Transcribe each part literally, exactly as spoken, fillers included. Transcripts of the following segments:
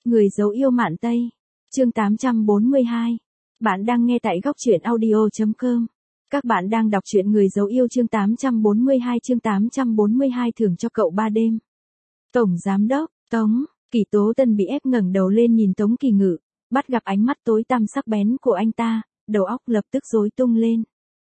Người dấu yêu Mạn Tây. Chương tám trăm bốn mươi hai. Bạn đang nghe tại góc truyện audio chấm com. Các bạn đang đọc truyện Người dấu yêu chương tám trăm bốn mươi hai chương tám trăm bốn mươi hai thưởng cho cậu ba đêm. Tổng Giám đốc, Tống, Kỷ Tố Tân bị ép ngẩng đầu lên nhìn Tống Kỳ Ngự, bắt gặp ánh mắt tối tăm sắc bén của anh ta, đầu óc lập tức rối tung lên.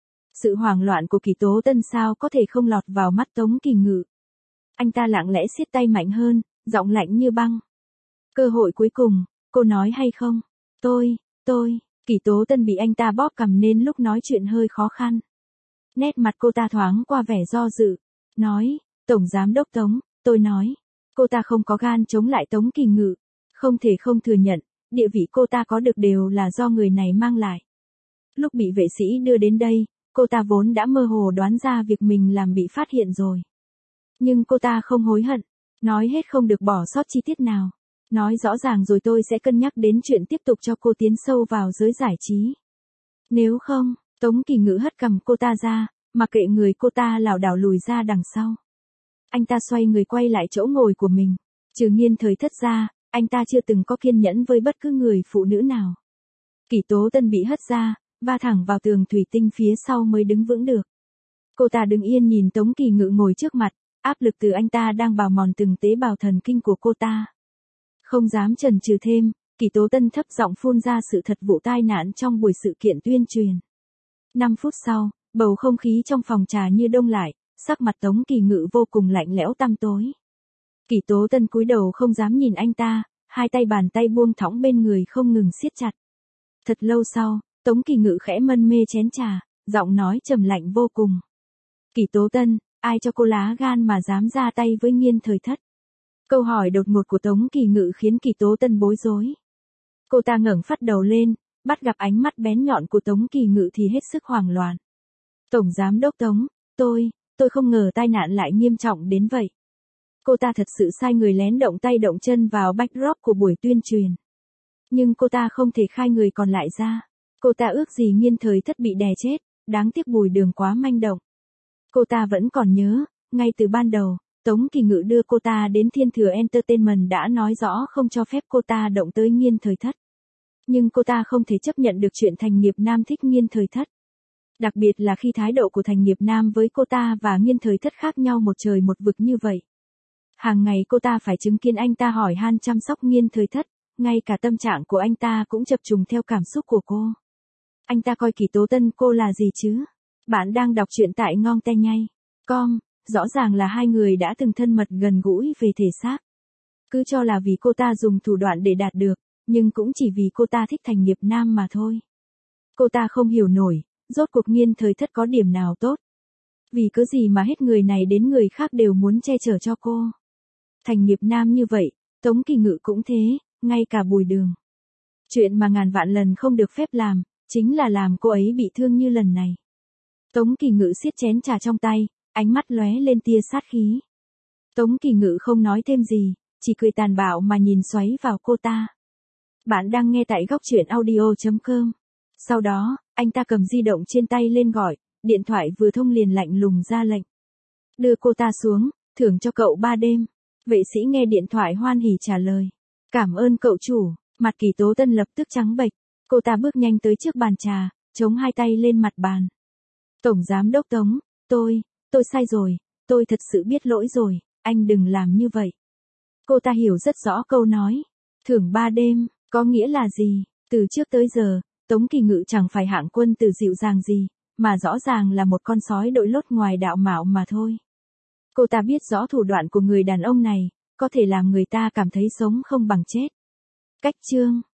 Sự hoảng loạn của Kỷ Tố Tân sao có thể không lọt vào mắt Tống Kỳ Ngự. Anh ta lặng lẽ siết tay mạnh hơn, giọng lạnh như băng. Cơ hội cuối cùng, cô nói hay không? Tôi, tôi, Kỷ Tố Tân bị anh ta bóp cằm nên lúc nói chuyện hơi khó khăn. Nét mặt cô ta thoáng qua vẻ do dự, nói, Tổng Giám đốc Tống, tôi nói. Cô ta không có gan chống lại Tống Kỳ Ngự, không thể không thừa nhận, địa vị cô ta có được đều là do người này mang lại. Lúc bị vệ sĩ đưa đến đây, cô ta vốn đã mơ hồ đoán ra việc mình làm bị phát hiện rồi. Nhưng cô ta không hối hận, nói hết không được bỏ sót chi tiết nào. Nói rõ ràng rồi tôi sẽ cân nhắc đến chuyện tiếp tục cho cô tiến sâu vào giới giải trí. Nếu không, Tống Kỳ Ngự hất cằm cô ta ra, mặc kệ người cô ta lảo đảo lùi ra đằng sau. Anh ta xoay người quay lại chỗ ngồi của mình. Trừ Nghiên Thời Thất ra, anh ta chưa từng có kiên nhẫn với bất cứ người phụ nữ nào. Kỷ Tố Tân bị hất ra, va thẳng vào tường thủy tinh phía sau mới đứng vững được. Cô ta đứng yên nhìn Tống Kỳ Ngự ngồi trước mặt, áp lực từ anh ta đang bào mòn từng tế bào thần kinh của cô ta. Không dám chần chừ thêm, Kỷ Tố Tân thấp giọng phun ra sự thật vụ tai nạn trong buổi sự kiện tuyên truyền. Năm phút sau, bầu không khí trong phòng trà như đông lại, sắc mặt Tống Kỳ Ngự vô cùng lạnh lẽo tăm tối. Kỷ Tố Tân cúi đầu không dám nhìn anh ta, hai tay bàn tay buông thõng bên người không ngừng siết chặt. Thật lâu sau, Tống Kỳ Ngự khẽ mân mê chén trà, giọng nói trầm lạnh vô cùng. Kỷ Tố Tân, ai cho cô lá gan mà dám ra tay với Nghiên Thời Thất? Câu hỏi đột ngột của Tống Kỳ Ngự khiến Kỷ Tố Tân bối rối. Cô ta ngẩng phát đầu lên, bắt gặp ánh mắt bén nhọn của Tống Kỳ Ngự thì hết sức hoảng loạn. Tổng Giám đốc Tống, tôi, tôi không ngờ tai nạn lại nghiêm trọng đến vậy. Cô ta thật sự sai người lén động tay động chân vào backdrop của buổi tuyên truyền. Nhưng cô ta không thể khai người còn lại ra. Cô ta ước gì Nghiên Thời Thất bị đè chết, đáng tiếc Bùi Đường quá manh động. Cô ta vẫn còn nhớ, ngay từ ban đầu, Tống Kỳ Ngự đưa cô ta đến Thiên Thừa Entertainment đã nói rõ không cho phép cô ta động tới Nghiên Thời Thất. Nhưng cô ta không thể chấp nhận được chuyện Thành Nghiệp Nam thích Nghiên Thời Thất. Đặc biệt là khi thái độ của Thành Nghiệp Nam với cô ta và Nghiên Thời Thất khác nhau một trời một vực như vậy. Hàng ngày cô ta phải chứng kiến anh ta hỏi han chăm sóc Nghiên Thời Thất, ngay cả tâm trạng của anh ta cũng chập trùng theo cảm xúc của cô. Anh ta coi Kỷ Tố Tân cô là gì chứ? Bạn đang đọc truyện tại ngon te nhây chấm com, rõ ràng là hai người đã từng thân mật gần gũi về thể xác. Cứ cho là vì cô ta dùng thủ đoạn để đạt được, nhưng cũng chỉ vì cô ta thích Thành Nghiệp Nam mà thôi. Cô ta không hiểu nổi, rốt cuộc Nghiên Thời Thất có điểm nào tốt. Vì cớ gì mà hết người này đến người khác đều muốn che chở cho cô. Thành Nghiệp Nam như vậy, Tống Kỳ Ngự cũng thế, ngay cả Bùi Đường. Chuyện mà ngàn vạn lần không được phép làm, chính là làm cô ấy bị thương như lần này. Tống Kỳ Ngự siết chén trà trong tay, ánh mắt lóe lên tia sát khí. Tống Kỳ Ngự không nói thêm gì, chỉ cười tàn bạo mà nhìn xoáy vào cô ta. Bạn đang nghe tại góc truyện audio chấm com. Sau đó, anh ta cầm di động trên tay lên gọi, điện thoại vừa thông liền lạnh lùng ra lệnh. Đưa cô ta xuống, thưởng cho cậu ba đêm. Vệ sĩ nghe điện thoại hoan hỉ trả lời. Cảm ơn cậu chủ. Mặt Kỷ Tố Tân lập tức trắng bệch. Cô ta bước nhanh tới trước bàn trà, chống hai tay lên mặt bàn. Tổng Giám đốc Tống, tôi, tôi sai rồi, tôi thật sự biết lỗi rồi, anh đừng làm như vậy. Cô ta hiểu rất rõ câu nói. Thưởng ba đêm, có nghĩa là gì? Từ trước tới giờ, Tống Kỳ Ngự chẳng phải hạng quân tử dịu dàng gì, mà rõ ràng là một con sói đội lốt ngoài đạo mạo mà thôi. Cô ta biết rõ thủ đoạn của người đàn ông này, có thể làm người ta cảm thấy sống không bằng chết. Cách chương